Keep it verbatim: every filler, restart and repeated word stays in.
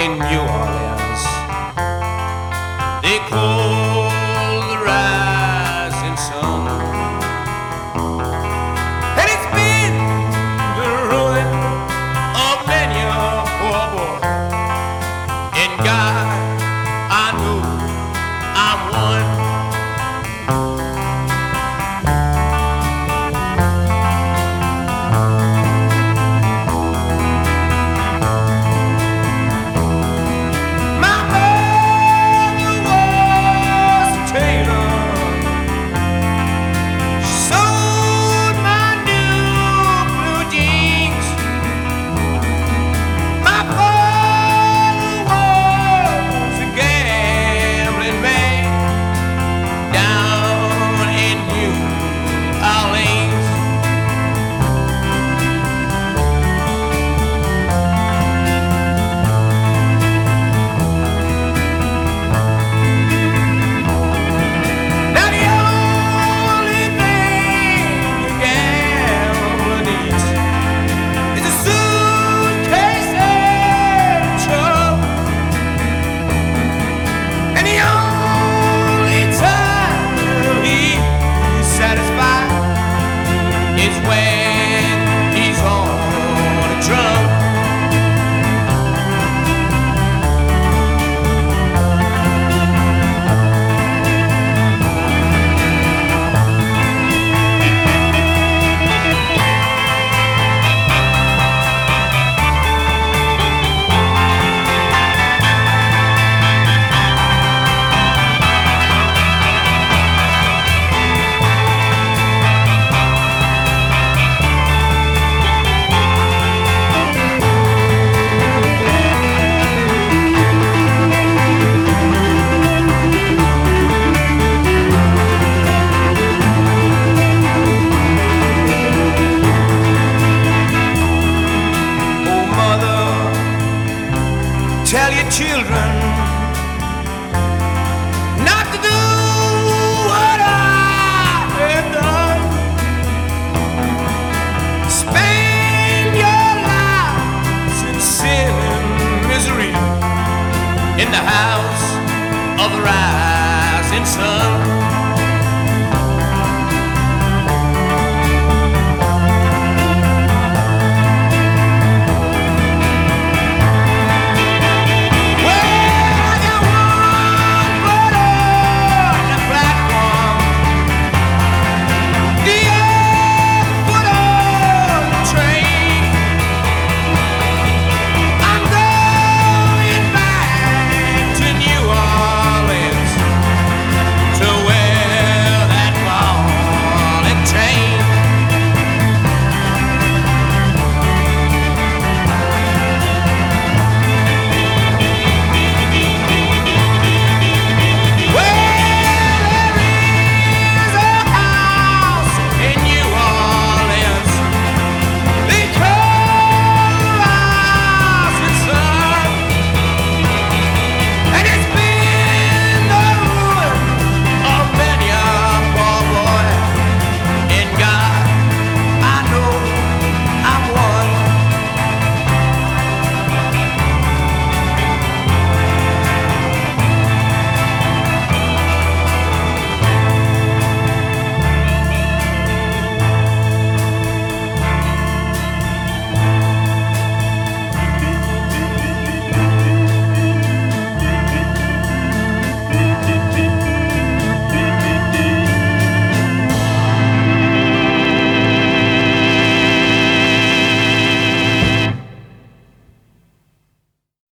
in New Orleans. They call the rising sun, and it's been the ruin of many a poor boy. And God, I know I'm one. Tell your children not to do what I have done. Spend your lives in sin and misery in the house of the rising sun.